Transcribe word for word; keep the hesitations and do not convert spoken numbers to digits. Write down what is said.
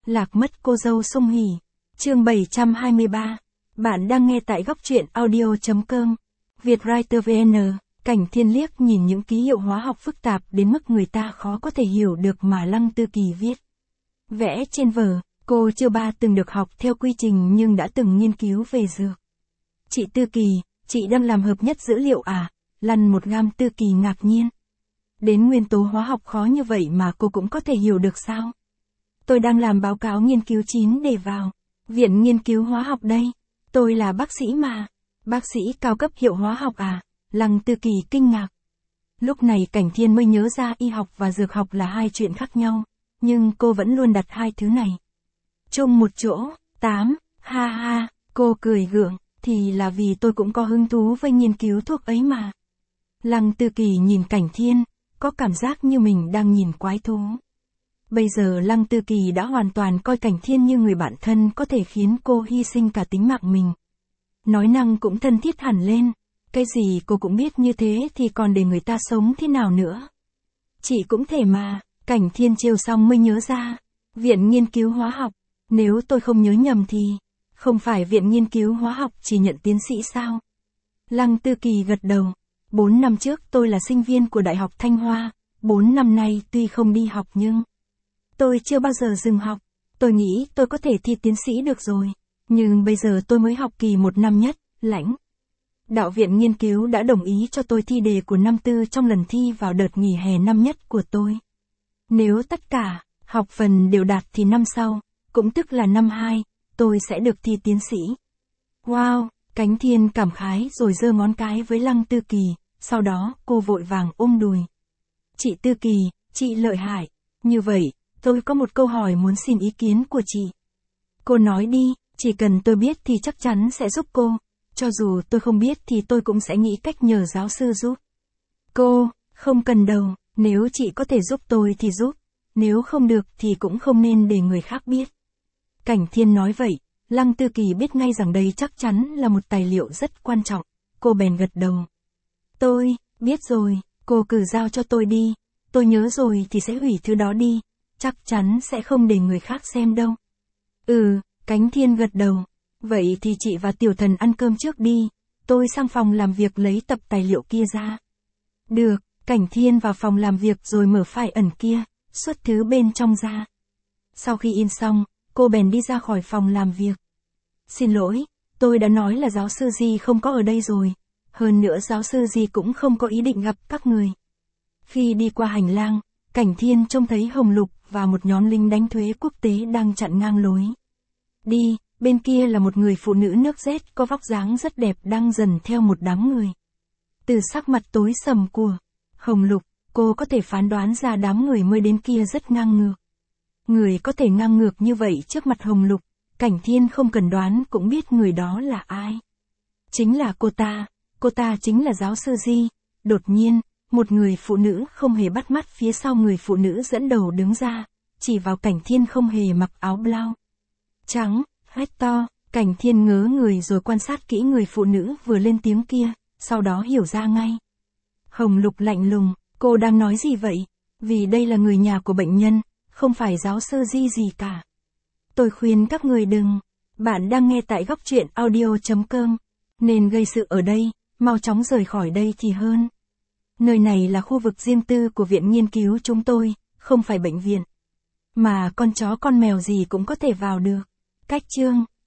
Lạc mất cô dâu Song Hỷ. Chương bảy trăm hai mươi ba. Bạn đang nghe tại góc truyện audio.com. Vietwriter vê en. Cảnh Thiên liếc nhìn những ký hiệu hóa học phức tạp đến mức người ta khó có thể hiểu được mà Lăng Tư Kỳ viết. Vẽ trên vở, cô chưa ba từng được học theo quy trình nhưng đã từng nghiên cứu về dược. Chị Tư Kỳ, chị đang làm hợp nhất dữ liệu à? Lăn một gam Tư Kỳ ngạc nhiên. Đến nguyên tố hóa học khó như vậy mà cô cũng có thể hiểu được sao? Tôi đang làm báo cáo nghiên cứu chín để vào Viện Nghiên cứu Hóa học đây. Tôi là bác sĩ mà. Bác sĩ cao cấp hiệu hóa học à? Lăng Tư Kỳ kinh ngạc. Lúc này Cảnh Thiên mới nhớ ra y học và dược học là hai chuyện khác nhau, nhưng cô vẫn luôn đặt hai thứ này chung một chỗ. Tám, ha ha, cô cười gượng, thì là vì tôi cũng có hứng thú với nghiên cứu thuốc ấy mà. Lăng Tư Kỳ nhìn Cảnh Thiên, có cảm giác như mình đang nhìn quái thú. Bây giờ Lăng Tư Kỳ đã hoàn toàn coi Cảnh Thiên như người bạn thân có thể khiến cô hy sinh cả tính mạng mình. Nói năng cũng thân thiết hẳn lên, cái gì cô cũng biết như thế thì còn để người ta sống thế nào nữa. Chị cũng thể mà. Cảnh Thiên trêu xong mới nhớ ra. Viện Nghiên cứu Hóa học, nếu tôi không nhớ nhầm thì, không phải Viện Nghiên cứu Hóa học chỉ nhận tiến sĩ sao? Lăng Tư Kỳ gật đầu. Bốn năm trước tôi là sinh viên của Đại học Thanh Hoa, bốn năm nay tuy không đi học nhưng tôi chưa bao giờ dừng học. Tôi nghĩ tôi có thể thi tiến sĩ được rồi, nhưng bây giờ tôi mới học kỳ một năm nhất. Lãnh đạo viện nghiên cứu đã đồng ý cho tôi thi đề của năm tư trong lần thi vào đợt nghỉ hè năm nhất của tôi. Nếu tất cả học phần đều đạt thì năm sau, cũng tức là năm hai, tôi sẽ được thi tiến sĩ. Wow, Cảnh Thiên cảm khái rồi giơ ngón cái với Lăng Tư Kỳ, sau đó cô vội vàng ôm đùi. Chị Tư Kỳ, chị lợi hại. Như vậy, tôi có một câu hỏi muốn xin ý kiến của chị. Cô nói đi, chỉ cần tôi biết thì chắc chắn sẽ giúp cô. Cho dù tôi không biết thì tôi cũng sẽ nghĩ cách nhờ giáo sư giúp. Cô, không cần đâu, nếu chị có thể giúp tôi thì giúp, nếu không được thì cũng không nên để người khác biết. Cảnh Thiên nói vậy, Lăng Tư Kỳ biết ngay rằng đây chắc chắn là một tài liệu rất quan trọng, cô bèn gật đầu. Tôi, biết rồi, cô cứ giao cho tôi đi, tôi nhớ rồi thì sẽ hủy thứ đó đi, chắc chắn sẽ không để người khác xem đâu. Ừ, Cảnh Thiên gật đầu. Vậy thì chị và Tiểu Thần ăn cơm trước đi, tôi sang phòng làm việc lấy tập tài liệu kia ra. Được, Cảnh Thiên vào phòng làm việc rồi mở file ẩn kia, xuất thứ bên trong ra. Sau khi in xong, cô bèn đi ra khỏi phòng làm việc. Xin lỗi, tôi đã nói là giáo sư Di không có ở đây rồi, hơn nữa giáo sư Di cũng không có ý định gặp các người. Khi đi qua hành lang, Cảnh Thiên trông thấy Hồng Lục và một nhóm lính đánh thuế quốc tế đang chặn ngang lối. Đi. Bên kia là một người phụ nữ nước rét có vóc dáng rất đẹp đang dần theo một đám người. Từ sắc mặt tối sầm của Hồng Lục, cô có thể phán đoán ra đám người mới đến kia rất ngang ngược. Người có thể ngang ngược như vậy trước mặt Hồng Lục, Cảnh Thiên không cần đoán cũng biết người đó là ai. Chính là cô ta, cô ta chính là giáo sư Di. Đột nhiên, một người phụ nữ không hề bắt mắt phía sau người phụ nữ dẫn đầu đứng ra, chỉ vào Cảnh Thiên không hề mặc áo blau trắng. Hét to, Cảnh Thiên ngớ người rồi quan sát kỹ người phụ nữ vừa lên tiếng kia, sau đó hiểu ra ngay. Hồng Lục lạnh lùng, cô đang nói gì vậy? Vì đây là người nhà của bệnh nhân, không phải giáo sư Di gì cả. Tôi khuyên các người đừng. Bạn đang nghe tại góc truyện audio.com. Nên gây sự ở đây, mau chóng rời khỏi đây thì hơn. Nơi này là khu vực riêng tư của viện nghiên cứu chúng tôi, không phải bệnh viện. Mà con chó con mèo gì cũng có thể vào được. Cách chương